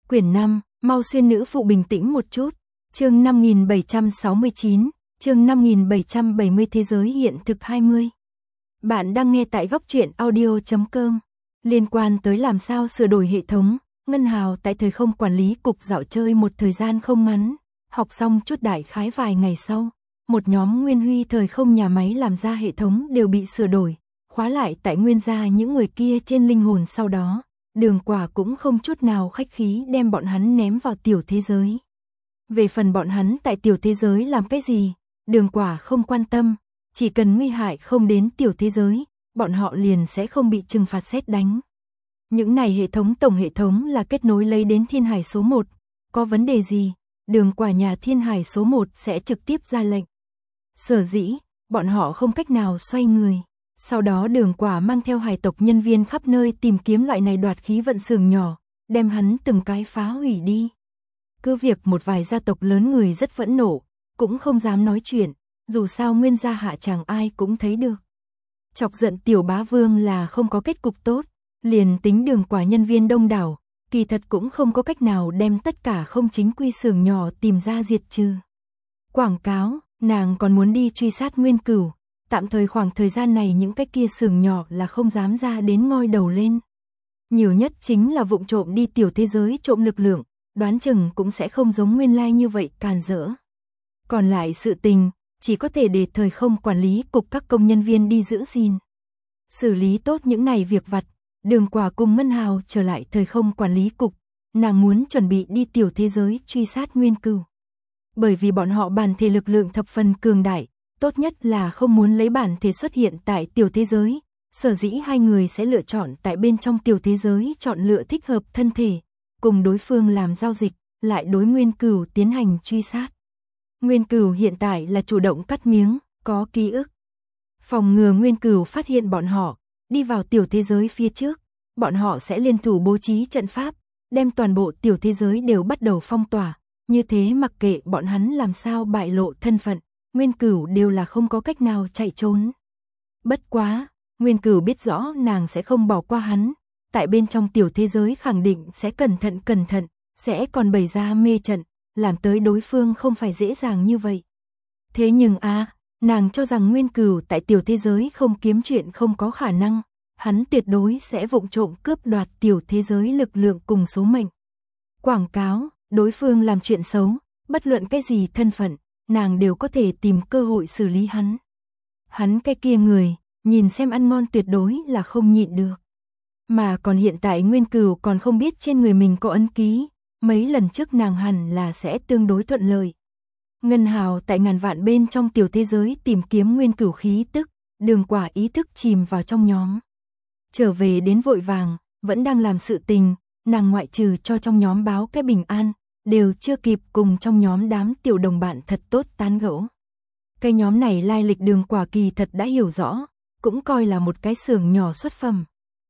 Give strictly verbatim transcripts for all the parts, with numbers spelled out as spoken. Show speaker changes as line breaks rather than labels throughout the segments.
Quyển năm, mau xuyên nữ phụ bình tĩnh một chút. Chương năm nghìn bảy trăm sáu mươi chín, chương năm nghìn bảy trăm bảy mươi thế giới hiện thực hai mươi. Bạn đang nghe tại góc truyện audio chấm com. Liên quan tới làm sao sửa đổi hệ thống, Ngân Hào tại thời không quản lý cục dạo chơi một thời gian không ngắn, học xong chút đại khái vài ngày sau, một nhóm nguyên huy thời không nhà máy làm ra hệ thống đều bị sửa đổi, khóa lại tại nguyên gia những người kia trên linh hồn. Sau đó, Đường Quả cũng không chút nào khách khí đem bọn hắn ném vào tiểu thế giới. Về phần bọn hắn tại tiểu thế giới làm cái gì, Đường Quả không quan tâm, chỉ cần nguy hại không đến tiểu thế giới, bọn họ liền sẽ không bị trừng phạt sét đánh. Những này hệ thống tổng hệ thống là kết nối lấy đến Thiên Hải số một, có vấn đề gì, Đường Quả nhà Thiên Hải số một sẽ trực tiếp ra lệnh. Sở dĩ, bọn họ không cách nào xoay người. Sau đó Đường Quả mang theo hải tộc nhân viên khắp nơi tìm kiếm loại này đoạt khí vận xưởng nhỏ, đem hắn từng cái phá hủy đi. Cứ việc một vài gia tộc lớn người rất phẫn nộ, cũng không dám nói chuyện, dù sao nguyên gia hạ chàng ai cũng thấy được. Chọc giận tiểu bá vương là không có kết cục tốt, liền tính Đường Quả nhân viên đông đảo, kỳ thật cũng không có cách nào đem tất cả không chính quy xưởng nhỏ tìm ra diệt trừ. Quảng cáo, nàng còn muốn đi truy sát Nguyên Cửu. Tạm thời khoảng thời gian này những cái kia xưởng nhỏ là không dám ra đến ngoi đầu lên. Nhiều nhất chính là vụng trộm đi tiểu thế giới trộm lực lượng, đoán chừng cũng sẽ không giống nguyên lai như vậy càn rỡ. Còn lại sự tình, chỉ có thể để thời không quản lý cục các công nhân viên đi giữ gìn. Xử lý tốt những này việc vặt, Đường Quả cùng Ngân Hào trở lại thời không quản lý cục, nàng muốn chuẩn bị đi tiểu thế giới truy sát Nguyên Cửu. Bởi vì bọn họ bản thể lực lượng thập phần cường đại, tốt nhất là không muốn lấy bản thể xuất hiện tại tiểu thế giới, sở dĩ hai người sẽ lựa chọn tại bên trong tiểu thế giới chọn lựa thích hợp thân thể, cùng đối phương làm giao dịch, lại đối Nguyên Cửu tiến hành truy sát. Nguyên Cửu hiện tại là chủ động cắt miếng, có ký ức. Phòng ngừa Nguyên Cửu phát hiện bọn họ, đi vào tiểu thế giới phía trước, bọn họ sẽ liên thủ bố trí trận pháp, đem toàn bộ tiểu thế giới đều bắt đầu phong tỏa, như thế mặc kệ bọn hắn làm sao bại lộ thân phận, Nguyên Cửu đều là không có cách nào chạy trốn. Bất quá, Nguyên Cửu biết rõ nàng sẽ không bỏ qua hắn, tại bên trong tiểu thế giới khẳng định sẽ cẩn thận cẩn thận, sẽ còn bày ra mê trận, làm tới đối phương không phải dễ dàng như vậy. Thế nhưng a, à, nàng cho rằng Nguyên Cửu tại tiểu thế giới không kiếm chuyện không có khả năng, hắn tuyệt đối sẽ vụng trộm cướp đoạt tiểu thế giới lực lượng cùng số mệnh. Quảng cáo, đối phương làm chuyện xấu, bất luận cái gì thân phận, nàng đều có thể tìm cơ hội xử lý hắn. Hắn cái kia người, nhìn xem ăn ngon tuyệt đối là không nhịn được. Mà còn hiện tại Nguyên Cửu còn không biết trên người mình có ấn ký, mấy lần trước nàng hẳn là sẽ tương đối thuận lợi. Ngân Hào tại ngàn vạn bên trong tiểu thế giới tìm kiếm Nguyên Cửu khí tức, Đường Quả ý thức chìm vào trong nhóm. Trở về đến vội vàng, vẫn đang làm sự tình, nàng ngoại trừ cho trong nhóm báo cái bình an, đều chưa kịp cùng trong nhóm đám tiểu đồng bạn thật tốt tán gẫu. Cái nhóm này lai lịch Đường Quả kỳ thật đã hiểu rõ, cũng coi là một cái xưởng nhỏ xuất phẩm.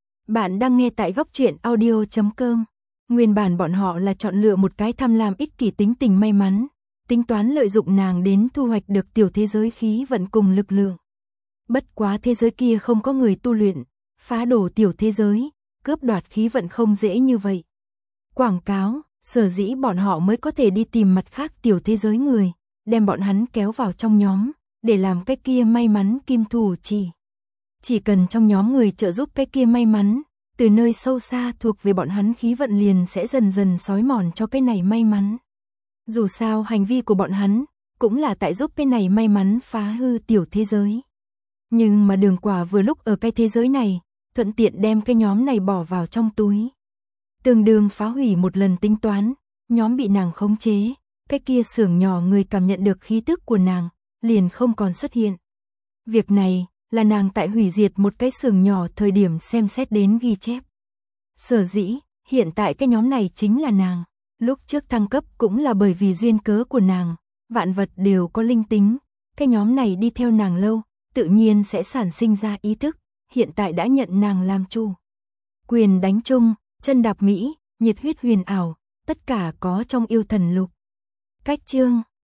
Bạn đang nghe tại góc truyện audio chấm com. Nguyên bản bọn họ là chọn lựa một cái tham lam ích kỷ tính tình may mắn, tính toán lợi dụng nàng đến thu hoạch được tiểu thế giới khí vận cùng lực lượng. Bất quá thế giới kia không có người tu luyện, phá đổ tiểu thế giới, cướp đoạt khí vận không dễ như vậy. Quảng cáo, sở dĩ bọn họ mới có thể đi tìm mặt khác tiểu thế giới người, đem bọn hắn kéo vào trong nhóm, để làm cái kia may mắn kim thủ chỉ. Chỉ cần trong nhóm người trợ giúp cái kia may mắn, từ nơi sâu xa thuộc về bọn hắn khí vận liền sẽ dần dần xói mòn cho cái này may mắn. Dù sao hành vi của bọn hắn, cũng là tại giúp cái này may mắn phá hư tiểu thế giới. Nhưng mà Đường Quả vừa lúc ở cái thế giới này, thuận tiện đem cái nhóm này bỏ vào trong túi. Tương đương phá hủy một lần tính toán, nhóm bị nàng khống chế, cái kia xưởng nhỏ người cảm nhận được khí tức của nàng, liền không còn xuất hiện. Việc này, là nàng tại hủy diệt một cái xưởng nhỏ thời điểm xem xét đến ghi chép. Sở dĩ, hiện tại cái nhóm này chính là nàng, lúc trước thăng cấp cũng là bởi vì duyên cớ của nàng, vạn vật đều có linh tính, cái nhóm này đi theo nàng lâu, tự nhiên sẽ sản sinh ra ý thức, hiện tại đã nhận nàng làm chủ. Quyền đánh chung, chân đạp Mỹ, nhiệt huyết huyền ảo, tất cả có trong yêu thần lục. Cách chương